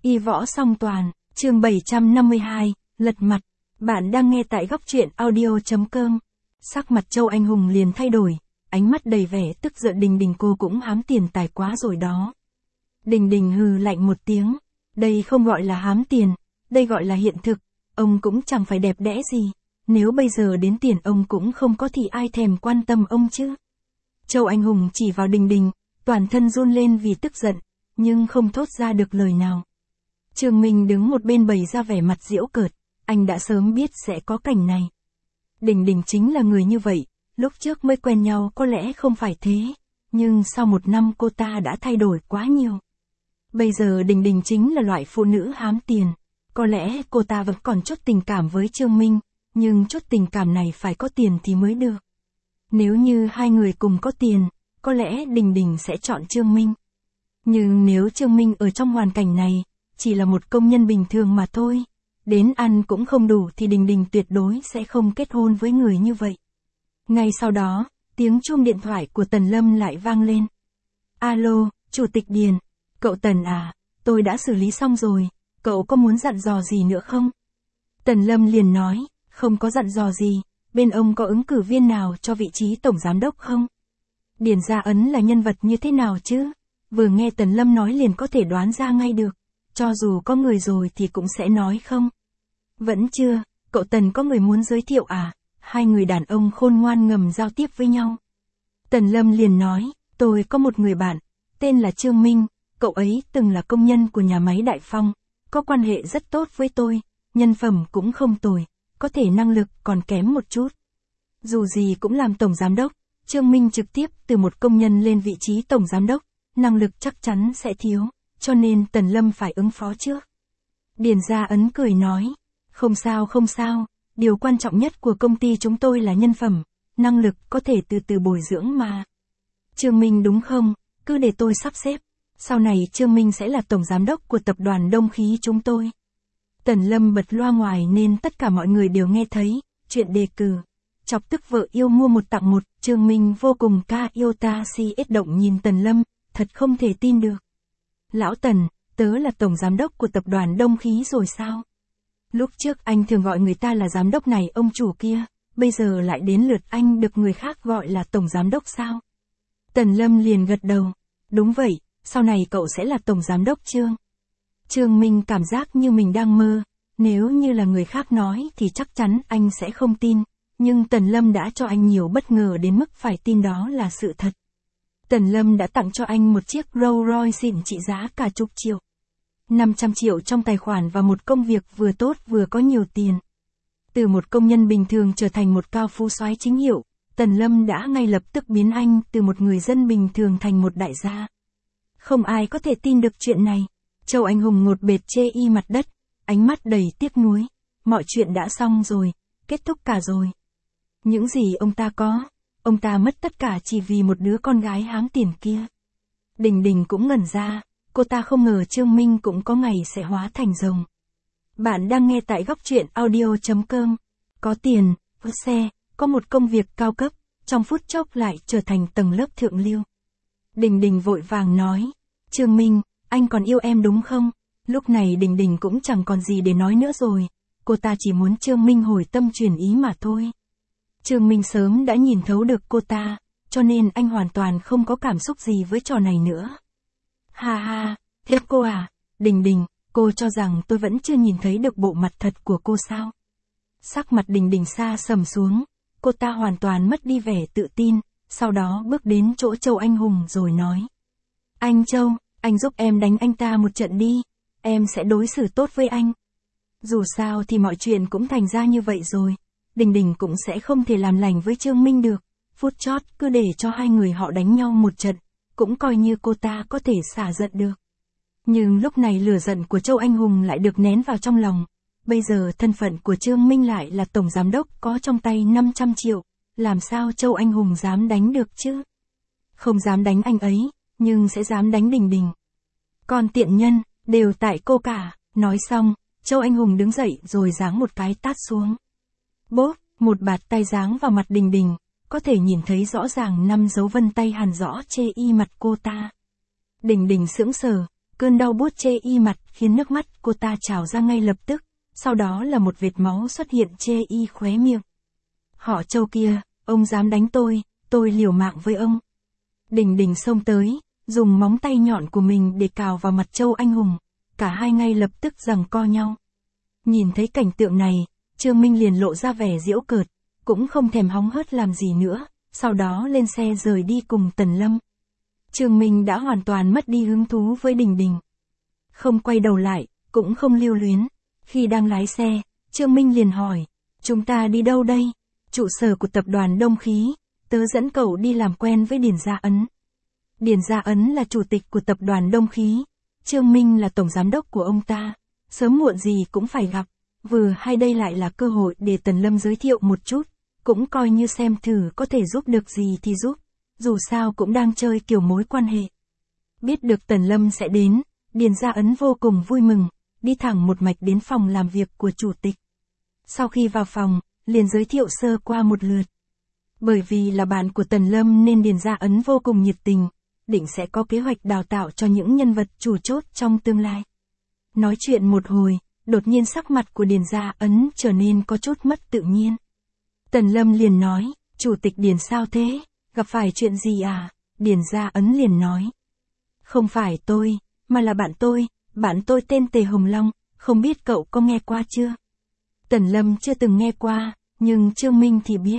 Y võ song toàn, chương 752, lật mặt. Bạn đang nghe tại góc truyện audio.com. Sắc mặt Châu Anh Hùng liền thay đổi, ánh mắt đầy vẻ tức giận. Đình Đình, cô cũng hám tiền tài quá rồi đó. Đình Đình hừ lạnh một tiếng, đây không gọi là hám tiền, đây gọi là hiện thực, ông cũng chẳng phải đẹp đẽ gì, nếu bây giờ đến tiền ông cũng không có thì ai thèm quan tâm ông chứ. Châu Anh Hùng chỉ vào Đình Đình, toàn thân run lên vì tức giận, nhưng không thốt ra được lời nào. Trương Minh đứng một bên bày ra vẻ mặt giễu cợt, anh đã sớm biết sẽ có cảnh này. Đình Đình chính là người như vậy, lúc trước mới quen nhau có lẽ không phải thế, nhưng sau một năm cô ta đã thay đổi quá nhiều. Bây giờ Đình Đình chính là loại phụ nữ hám tiền, có lẽ cô ta vẫn còn chút tình cảm với Trương Minh, nhưng chút tình cảm này phải có tiền thì mới được. Nếu như hai người cùng có tiền, có lẽ Đình Đình sẽ chọn Trương Minh. Nhưng nếu Trương Minh ở trong hoàn cảnh này, chỉ là một công nhân bình thường mà thôi, đến ăn cũng không đủ thì Đình Đình tuyệt đối sẽ không kết hôn với người như vậy. Ngay sau đó, tiếng chuông điện thoại của Tần Lâm lại vang lên. Alo, Chủ tịch Điền. Cậu Tần à, tôi đã xử lý xong rồi, cậu có muốn dặn dò gì nữa không? Tần Lâm liền nói, không có dặn dò gì, bên ông có ứng cử viên nào cho vị trí tổng giám đốc không? Điền Gia Ấn là nhân vật như thế nào chứ? Vừa nghe Tần Lâm nói liền có thể đoán ra ngay được, cho dù có người rồi thì cũng sẽ nói không. Vẫn chưa, cậu Tần có người muốn giới thiệu à? Hai người đàn ông khôn ngoan ngầm giao tiếp với nhau. Tần Lâm liền nói, tôi có một người bạn, tên là Trương Minh, cậu ấy từng là công nhân của nhà máy Đại Phong, có quan hệ rất tốt với tôi, nhân phẩm cũng không tồi, có thể năng lực còn kém một chút. Dù gì cũng làm tổng giám đốc, Trương Minh trực tiếp từ một công nhân lên vị trí tổng giám đốc, năng lực chắc chắn sẽ thiếu, cho nên Tần Lâm phải ứng phó trước. Điền Gia Ấn cười nói, không sao không sao, điều quan trọng nhất của công ty chúng tôi là nhân phẩm, năng lực có thể từ từ bồi dưỡng mà. Trương Minh đúng không, cứ để tôi sắp xếp, sau này Trương Minh sẽ là tổng giám đốc của tập đoàn Đông Khí chúng tôi. Tần Lâm bật loa ngoài nên tất cả mọi người đều nghe thấy, chuyện đề cử. Chọc tức vợ yêu mua một tặng một, Trương Minh vô cùng ca yêu ta si ết động nhìn Tần Lâm, thật không thể tin được. Lão Tần, tớ là tổng giám đốc của tập đoàn Đông Khí rồi sao? Lúc trước anh thường gọi người ta là giám đốc này ông chủ kia, bây giờ lại đến lượt anh được người khác gọi là tổng giám đốc sao? Tần Lâm liền gật đầu, đúng vậy, sau này cậu sẽ là tổng giám đốc Trương. Trương Minh cảm giác như mình đang mơ, nếu như là người khác nói thì chắc chắn anh sẽ không tin, nhưng Tần Lâm đã cho anh nhiều bất ngờ đến mức phải tin đó là sự thật. Tần Lâm đã tặng cho anh một chiếc Rolls Royce xịn trị giá cả chục triệu. 500 triệu trong tài khoản và một công việc vừa tốt vừa có nhiều tiền. Từ một công nhân bình thường trở thành một cao phú soái chính hiệu, Tần Lâm đã ngay lập tức biến anh từ một người dân bình thường thành một đại gia. Không ai có thể tin được chuyện này. Châu Anh Hùng ngột bệt chê y mặt đất, ánh mắt đầy tiếc nuối. Mọi chuyện đã xong rồi, kết thúc cả rồi. Những gì ông ta có, ông ta mất tất cả chỉ vì một đứa con gái hám tiền kia. Đình Đình cũng ngẩn ra, cô ta không ngờ Trương Minh cũng có ngày sẽ hóa thành rồng. Bạn đang nghe tại góc truyện audio.com. Có tiền, có xe, có một công việc cao cấp, trong phút chốc lại trở thành tầng lớp thượng lưu. Đình Đình vội vàng nói, Trương Minh, anh còn yêu em đúng không? Lúc này Đình Đình cũng chẳng còn gì để nói nữa rồi, cô ta chỉ muốn Trương Minh hồi tâm chuyển ý mà thôi. Trương Minh sớm đã nhìn thấu được cô ta, cho nên anh hoàn toàn không có cảm xúc gì với trò này nữa. Ha ha, thế cô à, Đình Đình, cô cho rằng tôi vẫn chưa nhìn thấy được bộ mặt thật của cô sao? Sắc mặt Đình Đình xa sầm xuống, cô ta hoàn toàn mất đi vẻ tự tin, sau đó bước đến chỗ Châu Anh Hùng rồi nói. Anh Châu, anh giúp em đánh anh ta một trận đi, em sẽ đối xử tốt với anh. Dù sao thì mọi chuyện cũng thành ra như vậy rồi, Đình Đình cũng sẽ không thể làm lành với Trương Minh được, phút chót cứ để cho hai người họ đánh nhau một trận, cũng coi như cô ta có thể xả giận được. Nhưng lúc này lửa giận của Châu Anh Hùng lại được nén vào trong lòng, bây giờ thân phận của Trương Minh lại là tổng giám đốc có trong tay 500 triệu, làm sao Châu Anh Hùng dám đánh được chứ? Không dám đánh anh ấy, nhưng sẽ dám đánh Đình Đình. Còn tiện nhân, đều tại cô cả, nói xong, Châu Anh Hùng đứng dậy rồi giáng một cái tát xuống. Bốp, một bạt tay giáng vào mặt Đình Đình, có thể nhìn thấy rõ ràng 5 dấu vân tay hằn rõ chê y mặt cô ta. Đình Đình sững sờ, Cơn đau buốt chê y mặt khiến nước mắt cô ta trào ra ngay lập tức, sau đó là một vệt máu xuất hiện chê y khóe miệng. Họ Châu kia, ông dám đánh tôi liều mạng với ông. Đình Đình xông tới, dùng móng tay nhọn của mình để cào vào mặt Châu anh hùng, cả hai ngay lập tức giằng co nhau. Nhìn thấy cảnh tượng này, Trương Minh liền lộ ra vẻ giễu cợt, cũng không thèm hóng hớt làm gì nữa, sau đó lên xe rời đi cùng Tần Lâm. Trương Minh đã hoàn toàn mất đi hứng thú với Đình Đình. Không quay đầu lại, cũng không lưu luyến. Khi đang lái xe, Trương Minh liền hỏi, chúng ta đi đâu đây? Trụ sở của tập đoàn Đông Khí, tớ dẫn cậu đi làm quen với Điền Gia Ấn. Điền Gia Ấn là chủ tịch của tập đoàn Đông Khí, Trương Minh là tổng giám đốc của ông ta, sớm muộn gì cũng phải gặp, vừa hay đây lại là cơ hội để Tần Lâm giới thiệu một chút, cũng coi như xem thử có thể giúp được gì thì giúp, dù sao cũng đang chơi kiểu mối quan hệ. Biết được Tần Lâm sẽ đến, Điền Gia Ấn vô cùng vui mừng, đi thẳng một mạch đến phòng làm việc của chủ tịch. Sau khi vào phòng, liền giới thiệu sơ qua một lượt. Bởi vì là bạn của Tần Lâm nên Điền Gia Ấn vô cùng nhiệt tình, định sẽ có kế hoạch đào tạo cho những nhân vật chủ chốt trong tương lai. Nói chuyện một hồi, đột nhiên sắc mặt của Điền Gia Ấn trở nên có chút mất tự nhiên. Tần Lâm liền nói, chủ tịch Điền sao thế, gặp phải chuyện gì à? Điền Gia Ấn liền nói, không phải tôi, mà là bạn tôi tên Tề Hồng Long, không biết cậu có nghe qua chưa? Tần Lâm chưa từng nghe qua, nhưng Trương Minh thì biết.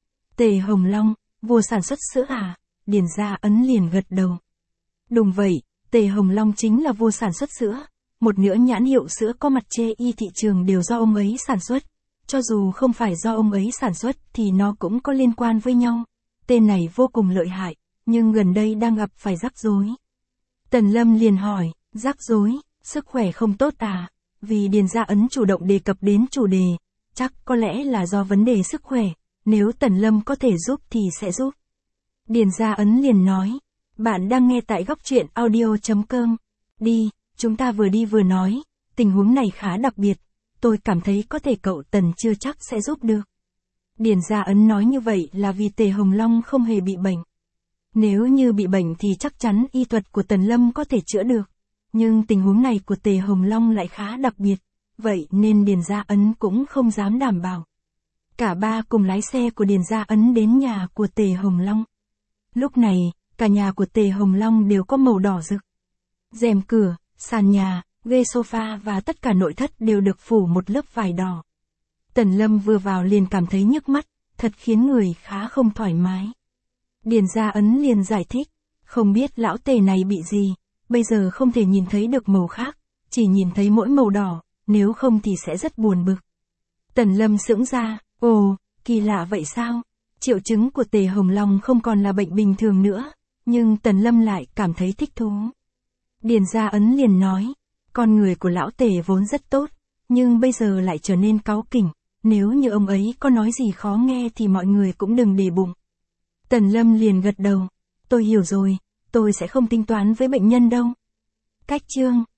Tề Hồng Long, vua sản xuất sữa à? Điền Gia Ấn liền gật đầu. Đúng vậy, Tề Hồng Long chính là vua sản xuất sữa, một nữa nhãn hiệu sữa có mặt chê y thị trường đều do ông ấy sản xuất. Cho dù không phải do ông ấy sản xuất thì nó cũng có liên quan với nhau. Tên này vô cùng lợi hại, nhưng gần đây đang gặp phải rắc rối. Tần Lâm liền hỏi, rắc rối, sức khỏe không tốt à? Vì Điền Gia Ấn chủ động đề cập đến chủ đề, chắc có lẽ là do vấn đề sức khỏe, nếu Tần Lâm có thể giúp thì sẽ giúp. Điền Gia Ấn liền nói, bạn đang nghe tại góc truyện audio.com. Đi, chúng ta vừa đi vừa nói, tình huống này khá đặc biệt, tôi cảm thấy có thể cậu Tần chưa chắc sẽ giúp được. Điền Gia Ấn nói như vậy là vì Tề Hồng Long không hề bị bệnh. Nếu như bị bệnh thì chắc chắn y thuật của Tần Lâm có thể chữa được. Nhưng tình huống này của Tề Hồng Long lại khá đặc biệt, vậy nên Điền Gia Ấn cũng không dám đảm bảo. Cả ba cùng lái xe của Điền Gia Ấn đến nhà của Tề Hồng Long. Lúc này, cả nhà của Tề Hồng Long đều có màu đỏ rực. Rèm cửa, sàn nhà, ghế sofa và tất cả nội thất đều được phủ một lớp vải đỏ. Tần Lâm vừa vào liền cảm thấy nhức mắt, thật khiến người khá không thoải mái. Điền Gia Ấn liền giải thích, không biết lão Tề này bị gì, bây giờ không thể nhìn thấy được màu khác, chỉ nhìn thấy mỗi màu đỏ, nếu không thì sẽ rất buồn bực. Tần Lâm sững ra, ồ, kỳ lạ vậy sao? Triệu chứng của Tề Hồng Long không còn là bệnh bình thường nữa, nhưng Tần Lâm lại cảm thấy thích thú. Điền Gia Ấn liền nói, con người của lão Tề vốn rất tốt, nhưng bây giờ lại trở nên cáu kỉnh, nếu như ông ấy có nói gì khó nghe thì mọi người cũng đừng để bụng. Tần Lâm liền gật đầu, tôi hiểu rồi, tôi sẽ không tính toán với bệnh nhân đâu. Cách chương